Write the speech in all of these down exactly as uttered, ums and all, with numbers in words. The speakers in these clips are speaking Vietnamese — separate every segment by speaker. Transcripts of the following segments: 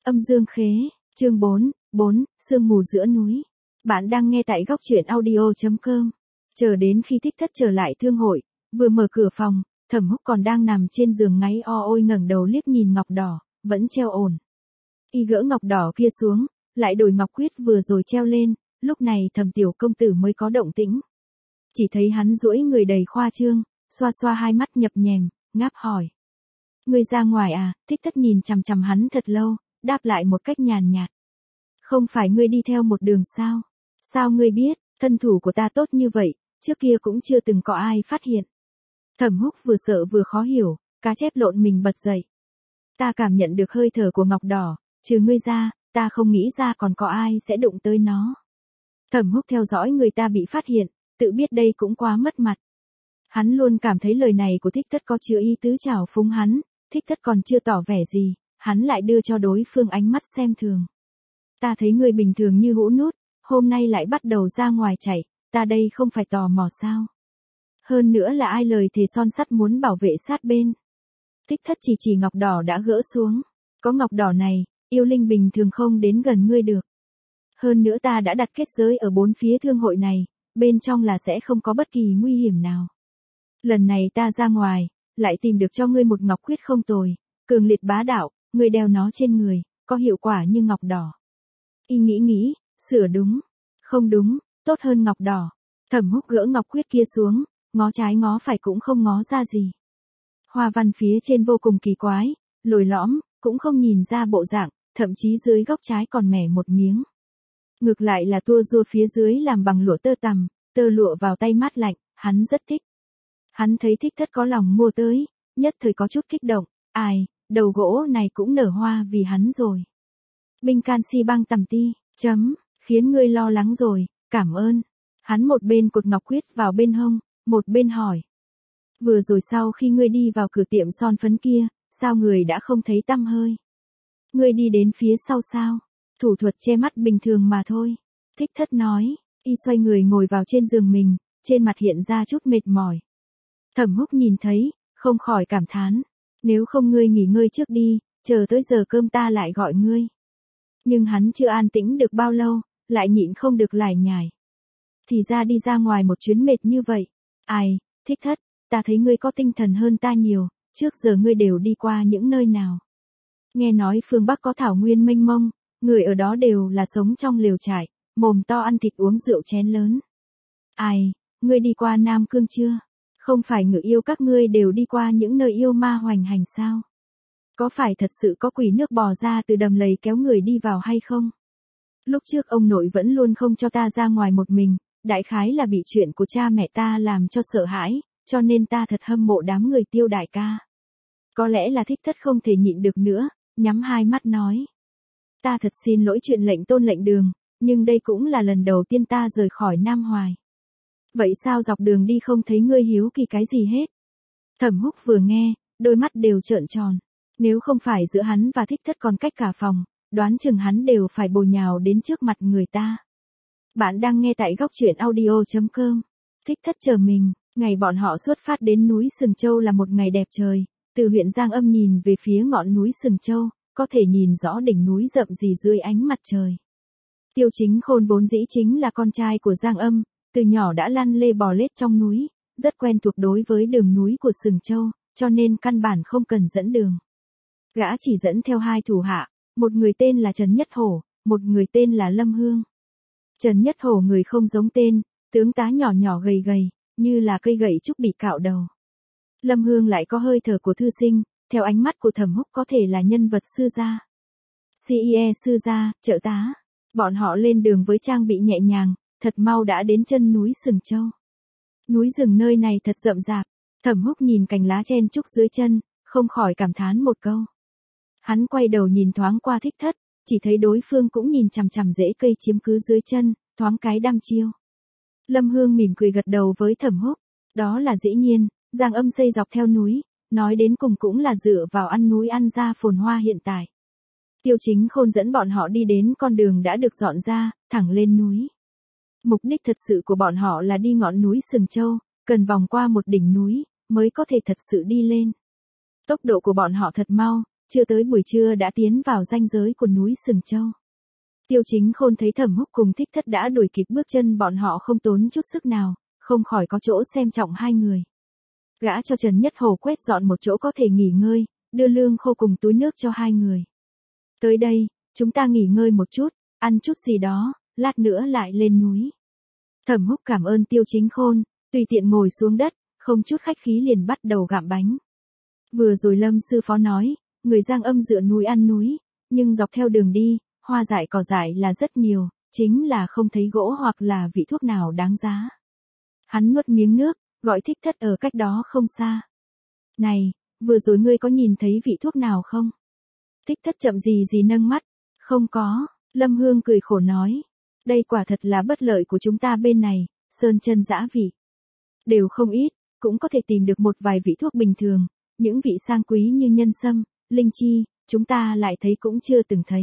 Speaker 1: Âm dương khế, chương bốn, bốn, sương mù giữa núi. Bạn đang nghe tại góc truyện audio chấm com. Chờ đến khi Thích Thất trở lại thương hội, vừa mở cửa phòng, Thẩm Húc còn đang nằm trên giường ngáy o ôi ngẩng đầu liếc nhìn ngọc đỏ, vẫn treo ổn. Y gỡ ngọc đỏ kia xuống, lại đổi ngọc quyết vừa rồi treo lên, lúc này Thẩm tiểu công tử mới có động tĩnh. Chỉ thấy hắn duỗi người đầy khoa trương, xoa xoa hai mắt nhập nhèm, ngáp hỏi. Ngươi ra ngoài à? Thích Thất nhìn chằm chằm hắn thật lâu, đáp lại một cách nhàn nhạt. Không phải ngươi đi theo một đường sao? Sao ngươi biết, thân thủ của ta tốt như vậy, trước kia cũng chưa từng có ai phát hiện. Thẩm Húc vừa sợ vừa khó hiểu, cá chép lộn mình bật dậy. Ta cảm nhận được hơi thở của ngọc đỏ, trừ ngươi ra, ta không nghĩ ra còn có ai sẽ đụng tới nó. Thẩm Húc theo dõi người ta bị phát hiện, tự biết đây cũng quá mất mặt. Hắn luôn cảm thấy lời này của Thích Thất có chứa ý tứ trào phúng hắn, Thích Thất còn chưa tỏ vẻ gì, hắn lại đưa cho đối phương ánh mắt xem thường. Ta thấy người bình thường như hũ nút, hôm nay lại bắt đầu ra ngoài chạy, ta đây không phải tò mò sao? Hơn nữa là ai lời thề son sắt muốn bảo vệ sát bên. Thích Thất chỉ chỉ ngọc đỏ đã gỡ xuống. Có ngọc đỏ này, yêu linh bình thường không đến gần ngươi được. Hơn nữa ta đã đặt kết giới ở bốn phía thương hội này, bên trong là sẽ không có bất kỳ nguy hiểm nào. Lần này ta ra ngoài, lại tìm được cho ngươi một ngọc quyết không tồi, cường liệt bá đạo, ngươi đeo nó trên người, có hiệu quả như ngọc đỏ. Y nghĩ nghĩ, sửa đúng, không đúng, tốt hơn ngọc đỏ. Thẩm Húc gỡ ngọc quyết kia xuống, ngó trái ngó phải cũng không ngó ra gì. Hoa văn phía trên vô cùng kỳ quái, lồi lõm, cũng không nhìn ra bộ dạng, thậm chí dưới góc trái còn mẻ một miếng. Ngược lại là tua rua phía dưới làm bằng lụa tơ tằm, tơ lụa vào tay mát lạnh, hắn rất thích. Hắn thấy Thích Thất có lòng mua tới, nhất thời có chút kích động, ai, đầu gỗ này cũng nở hoa vì hắn rồi. Binh canxi băng tầm ti, chấm, khiến ngươi lo lắng rồi, cảm ơn. Hắn một bên cột ngọc quyết vào bên hông, một bên hỏi. Vừa rồi sau khi ngươi đi vào cửa tiệm son phấn kia, sao người đã không thấy tăm hơi? Ngươi đi đến phía sau sao? Thủ thuật che mắt bình thường mà thôi. Thích Thất nói, y xoay người ngồi vào trên giường mình, trên mặt hiện ra chút mệt mỏi. Thẩm Húc nhìn thấy, không khỏi cảm thán. Nếu không ngươi nghỉ ngơi trước đi, chờ tới giờ cơm ta lại gọi ngươi. Nhưng hắn chưa an tĩnh được bao lâu, lại nhịn không được lải nhải. Thì ra đi ra ngoài một chuyến mệt như vậy. Ai, Thích Thất, ta thấy ngươi có tinh thần hơn ta nhiều, trước giờ ngươi đều đi qua những nơi nào. Nghe nói phương Bắc có thảo nguyên mênh mông, người ở đó đều là sống trong lều trại, mồm to ăn thịt uống rượu chén lớn. Ai, ngươi đi qua Nam Cương chưa? Không phải ngự yêu các ngươi đều đi qua những nơi yêu ma hoành hành sao? Có phải thật sự có quỷ nước bò ra từ đầm lầy kéo người đi vào hay không? Lúc trước ông nội vẫn luôn không cho ta ra ngoài một mình, đại khái là bị chuyện của cha mẹ ta làm cho sợ hãi, cho nên ta thật hâm mộ đám người Tiêu đại ca. Có lẽ là Thích Thất không thể nhịn được nữa, nhắm hai mắt nói. Ta thật xin lỗi chuyện lệnh tôn lệnh đường, nhưng đây cũng là lần đầu tiên ta rời khỏi Nam Hoài. Vậy sao dọc đường đi không thấy ngươi hiếu kỳ cái gì hết? Thẩm Húc vừa nghe, đôi mắt đều trợn tròn. Nếu không phải giữa hắn và Thích Thất còn cách cả phòng, đoán chừng hắn đều phải bổ nhào đến trước mặt người ta. Bạn đang nghe tại góc truyện audio chấm com. Thích Thất chờ mình, ngày bọn họ xuất phát đến núi Sừng Châu là một ngày đẹp trời, từ huyện Giang Âm nhìn về phía ngọn núi Sừng Châu, có thể nhìn rõ đỉnh núi rậm rì dưới ánh mặt trời. Tiêu Chính Khôn vốn dĩ chính là con trai của Giang Âm, từ nhỏ đã lăn lê bò lết trong núi, rất quen thuộc đối với đường núi của Sừng Châu, cho nên căn bản không cần dẫn đường. Gã chỉ dẫn theo hai thủ hạ, một người tên là Trần Nhất Hổ, một người tên là Lâm Hương. Trần Nhất Hổ người không giống tên, tướng tá nhỏ nhỏ gầy gầy, như là cây gậy trúc bị cạo đầu. Lâm Hương lại có hơi thở của thư sinh, theo ánh mắt của Thẩm Húc có thể là nhân vật sư gia. xê i e sư gia, trợ tá. Bọn họ lên đường với trang bị nhẹ nhàng, thật mau đã đến chân núi Sừng Châu. Núi rừng nơi này thật rậm rạp, Thẩm Húc nhìn cành lá chen trúc dưới chân, không khỏi cảm thán một câu. Hắn quay đầu nhìn thoáng qua Thích Thất, chỉ thấy đối phương cũng nhìn chằm chằm rễ cây chiếm cứ dưới chân, thoáng cái đăm chiêu. Lâm Hương mỉm cười gật đầu với Thẩm Húc, đó là dĩ nhiên, Giang Âm xây dọc theo núi, nói đến cùng cũng là dựa vào ăn núi ăn ra phồn hoa hiện tại. Tiêu Chính Khôn dẫn bọn họ đi đến con đường đã được dọn ra, thẳng lên núi. Mục đích thật sự của bọn họ là đi ngọn núi Sừng Châu, cần vòng qua một đỉnh núi, mới có thể thật sự đi lên. Tốc độ của bọn họ thật mau, chưa tới buổi trưa đã tiến vào ranh giới của núi Sừng Châu. Tiêu Chính Khôn thấy Thẩm Húc cùng Thích Thất đã đuổi kịp bước chân bọn họ không tốn chút sức nào, không khỏi có chỗ xem trọng hai người. Gã cho Trần Nhất Hổ quét dọn một chỗ có thể nghỉ ngơi, đưa lương khô cùng túi nước cho hai người. Tới đây, chúng ta nghỉ ngơi một chút, ăn chút gì đó, lát nữa lại lên núi. Thẩm Húc cảm ơn Tiêu Chính Khôn, tùy tiện ngồi xuống đất, không chút khách khí liền bắt đầu gặm bánh. Vừa rồi Lâm sư phó nói, người Giang Âm dựa núi ăn núi, nhưng dọc theo đường đi, hoa dại cỏ dại là rất nhiều, chính là không thấy gỗ hoặc là vị thuốc nào đáng giá. Hắn nuốt miếng nước, gọi Thích Thất ở cách đó không xa. Này, vừa rồi ngươi có nhìn thấy vị thuốc nào không? Thích Thất chậm gì gì nâng mắt. Không có, Lâm Hương cười khổ nói. Đây quả thật là bất lợi của chúng ta bên này, sơn chân dã vị. Đều không ít, cũng có thể tìm được một vài vị thuốc bình thường, những vị sang quý như nhân sâm, linh chi, chúng ta lại thấy cũng chưa từng thấy.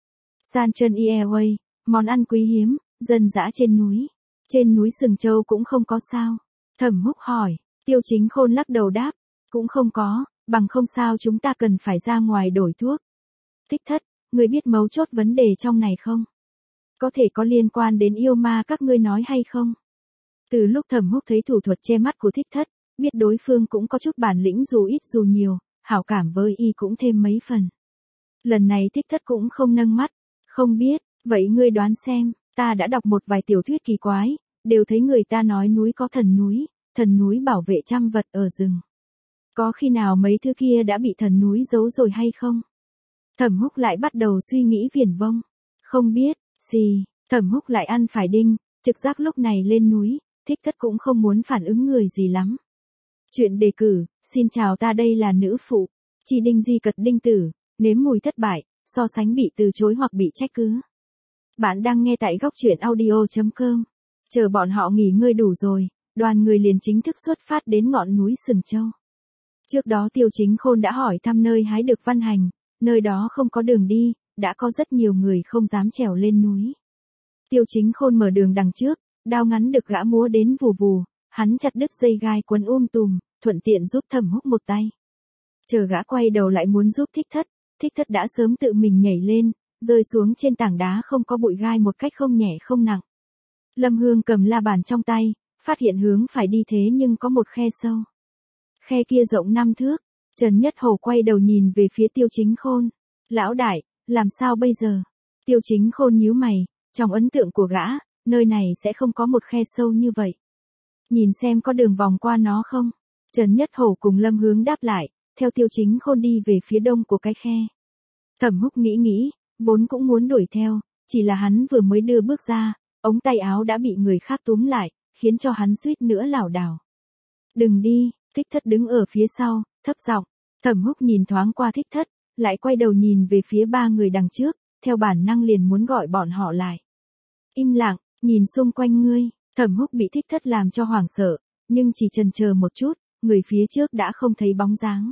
Speaker 1: San chân Airway, món ăn quý hiếm, dân dã trên núi. Trên núi Sừng Châu cũng không có sao. Thẩm Húc hỏi, Tiêu Chính Khôn lắc đầu đáp, cũng không có, bằng không sao chúng ta cần phải ra ngoài đổi thuốc. Thích Thất, ngươi biết mấu chốt vấn đề trong này không? Có thể có liên quan đến yêu ma các ngươi nói hay không? Từ lúc Thẩm Húc thấy thủ thuật che mắt của Thích Thất, biết đối phương cũng có chút bản lĩnh dù ít dù nhiều, hảo cảm với y cũng thêm mấy phần. Lần này Thích Thất cũng không nâng mắt, không biết, vậy ngươi đoán xem, ta đã đọc một vài tiểu thuyết kỳ quái, đều thấy người ta nói núi có thần núi, thần núi bảo vệ trăm vật ở rừng. Có khi nào mấy thứ kia đã bị thần núi giấu rồi hay không? Thẩm Húc lại bắt đầu suy nghĩ viển vông. Không biết, gì, Thẩm Húc lại ăn phải đinh, trực giác lúc này lên núi, Thích Thất cũng không muốn phản ứng người gì lắm. Chuyện đề cử, xin chào ta đây là nữ phụ, chỉ đinh di cật đinh tử, nếm mùi thất bại, so sánh bị từ chối hoặc bị trách cứ. Bạn đang nghe tại góc truyện audio chấm com. Chờ bọn họ nghỉ ngơi đủ rồi, đoàn người liền chính thức xuất phát đến ngọn núi Sừng Châu. Trước đó Tiêu Chính Khôn đã hỏi thăm nơi hái được văn hành, nơi đó không có đường đi, đã có rất nhiều người không dám trèo lên núi. Tiêu Chính Khôn mở đường đằng trước, đao ngắn được gã múa đến vù vù, hắn chặt đứt dây gai quấn um tùm, thuận tiện giúp Thẩm Húc một tay. Chờ gã quay đầu lại muốn giúp Thích Thất, Thích Thất đã sớm tự mình nhảy lên, rơi xuống trên tảng đá không có bụi gai một cách không nhẹ không nặng. Lâm Hương cầm la bàn trong tay, phát hiện hướng phải đi thế nhưng có một khe sâu. Khe kia rộng năm thước, Trần Nhất Hổ quay đầu nhìn về phía Tiêu Chính Khôn. Lão đại, làm sao bây giờ? Tiêu Chính Khôn nhíu mày, trong ấn tượng của gã, nơi này sẽ không có một khe sâu như vậy. Nhìn xem có đường vòng qua nó không? Trần Nhất Hổ cùng Lâm Hướng đáp lại, theo Tiêu Chính Khôn đi về phía đông của cái khe. Thẩm Húc nghĩ nghĩ, vốn cũng muốn đuổi theo, chỉ là hắn vừa mới đưa bước ra, ống tay áo đã bị người khác túm lại, khiến cho hắn suýt nữa lảo đảo. Đừng đi, Thích Thất đứng ở phía sau, thấp giọng. Thẩm Húc nhìn thoáng qua Thích Thất, lại quay đầu nhìn về phía ba người đằng trước, theo bản năng liền muốn gọi bọn họ lại. Im lặng, nhìn xung quanh ngươi, Thẩm Húc bị Thích Thất làm cho hoảng sợ, nhưng chỉ chần chờ một chút, người phía trước đã không thấy bóng dáng.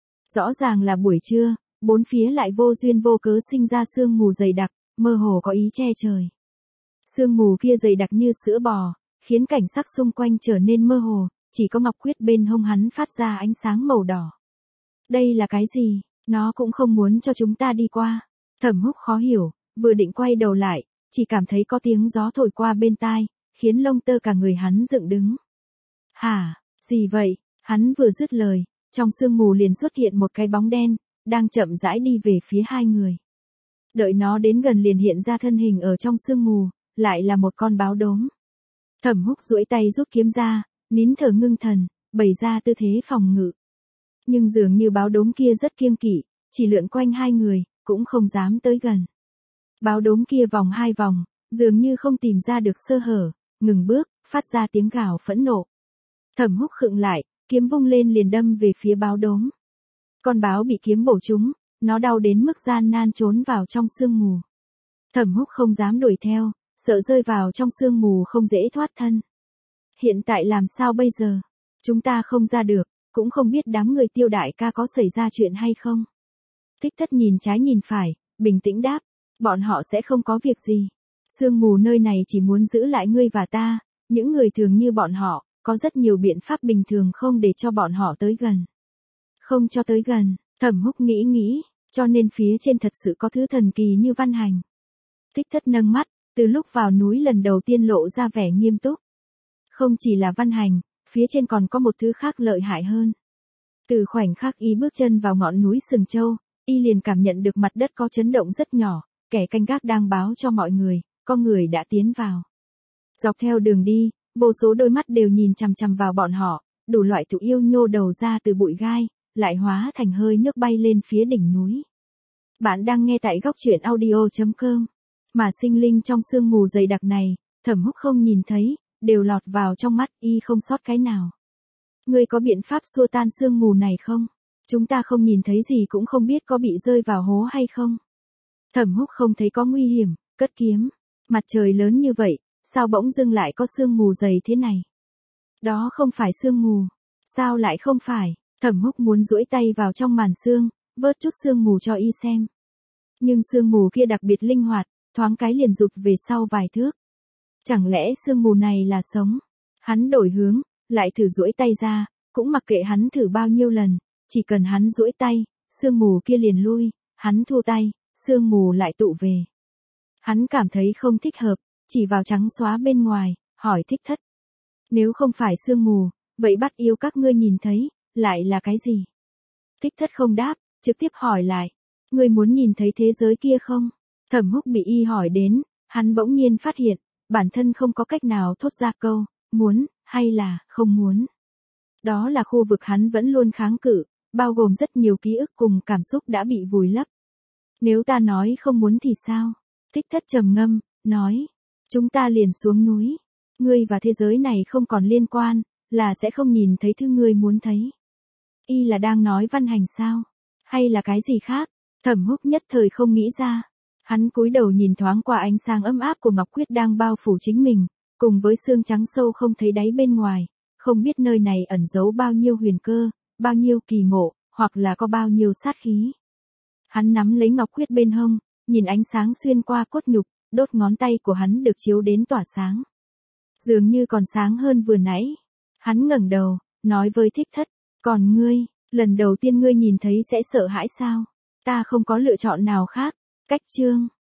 Speaker 1: Rõ ràng là buổi trưa, bốn phía lại vô duyên vô cớ sinh ra sương mù dày đặc, mơ hồ có ý che trời. Sương mù kia dày đặc như sữa bò, khiến cảnh sắc xung quanh trở nên mơ hồ, chỉ có ngọc quyết bên hông hắn phát ra ánh sáng màu đỏ. Đây là cái gì? Nó cũng không muốn cho chúng ta đi qua. Thẩm Húc khó hiểu, vừa định quay đầu lại, chỉ cảm thấy có tiếng gió thổi qua bên tai, khiến lông tơ cả người hắn dựng đứng. Hả, gì vậy? Hắn vừa dứt lời, trong sương mù liền xuất hiện một cái bóng đen, đang chậm rãi đi về phía hai người. Đợi nó đến gần liền hiện ra thân hình ở trong sương mù, lại là một con báo đốm. Thẩm Húc duỗi tay rút kiếm ra, nín thở ngưng thần, bày ra tư thế phòng ngự. Nhưng dường như báo đốm kia rất kiêng kỵ, chỉ lượn quanh hai người, cũng không dám tới gần. Báo đốm kia vòng hai vòng, dường như không tìm ra được sơ hở, ngừng bước, phát ra tiếng gào phẫn nộ. Thẩm Húc khựng lại, kiếm vung lên liền đâm về phía báo đốm. Con báo bị kiếm bổ trúng, nó đau đến mức gian nan trốn vào trong sương mù. Thẩm Húc không dám đuổi theo, sợ rơi vào trong sương mù không dễ thoát thân. Hiện tại làm sao bây giờ? Chúng ta không ra được, cũng không biết đám người Tiêu đại ca có xảy ra chuyện hay không. Thích Thất nhìn trái nhìn phải, bình tĩnh đáp, bọn họ sẽ không có việc gì. Sương mù nơi này chỉ muốn giữ lại ngươi và ta, những người thường như bọn họ, có rất nhiều biện pháp bình thường không để cho bọn họ tới gần. Không cho tới gần, Thẩm Húc nghĩ nghĩ, cho nên phía trên thật sự có thứ thần kỳ như văn hành. Thích Thất nâng mắt, từ lúc vào núi lần đầu tiên lộ ra vẻ nghiêm túc. Không chỉ là văn hành, phía trên còn có một thứ khác lợi hại hơn. Từ khoảnh khắc y bước chân vào ngọn núi Sừng Châu, y liền cảm nhận được mặt đất có chấn động rất nhỏ, kẻ canh gác đang báo cho mọi người, có người đã tiến vào. Dọc theo đường đi, vô số đôi mắt đều nhìn chằm chằm vào bọn họ, đủ loại thú yêu nhô đầu ra từ bụi gai, lại hóa thành hơi nước bay lên phía đỉnh núi. Bạn đang nghe tại góc truyện audio chấm com. Mà sinh linh trong sương mù dày đặc này, Thẩm Húc không nhìn thấy, đều lọt vào trong mắt y không sót cái nào. Ngươi có biện pháp xua tan sương mù này không? Chúng ta không nhìn thấy gì cũng không biết có bị rơi vào hố hay không. Thẩm Húc không thấy có nguy hiểm, cất kiếm. Mặt trời lớn như vậy, sao bỗng dưng lại có sương mù dày thế này? Đó không phải sương mù. Sao lại không phải? Thẩm Húc muốn duỗi tay vào trong màn sương, vớt chút sương mù cho y xem. Nhưng sương mù kia đặc biệt linh hoạt, thoáng cái liền rụt về sau vài thước. Chẳng lẽ sương mù này là sống? Hắn đổi hướng, lại thử duỗi tay ra, cũng mặc kệ hắn thử bao nhiêu lần, chỉ cần hắn duỗi tay, sương mù kia liền lui, hắn thu tay, sương mù lại tụ về. Hắn cảm thấy không thích hợp, chỉ vào trắng xóa bên ngoài, hỏi Thích Thất. Nếu không phải sương mù, vậy bắt yêu các ngươi nhìn thấy, lại là cái gì? Thích Thất không đáp, trực tiếp hỏi lại. Ngươi muốn nhìn thấy thế giới kia không? Thẩm Húc bị y hỏi đến, hắn bỗng nhiên phát hiện, bản thân không có cách nào thốt ra câu, muốn, hay là, không muốn. Đó là khu vực hắn vẫn luôn kháng cự, bao gồm rất nhiều ký ức cùng cảm xúc đã bị vùi lấp. Nếu ta nói không muốn thì sao? Thích Thất trầm ngâm, nói. Chúng ta liền xuống núi. Ngươi và thế giới này không còn liên quan, là sẽ không nhìn thấy thứ ngươi muốn thấy. Y là đang nói văn hành sao? Hay là cái gì khác? Thẩm Húc nhất thời không nghĩ ra. Hắn cúi đầu nhìn thoáng qua ánh sáng ấm áp của Ngọc Quyết đang bao phủ chính mình, cùng với xương trắng sâu không thấy đáy bên ngoài, không biết nơi này ẩn giấu bao nhiêu huyền cơ, bao nhiêu kỳ ngộ, hoặc là có bao nhiêu sát khí. Hắn nắm lấy Ngọc Quyết bên hông, nhìn ánh sáng xuyên qua cốt nhục, đốt ngón tay của hắn được chiếu đến tỏa sáng. Dường như còn sáng hơn vừa nãy. Hắn ngẩng đầu, nói với Thích Thất, còn ngươi, lần đầu tiên ngươi nhìn thấy sẽ sợ hãi sao? Ta không có lựa chọn nào khác. Cách chương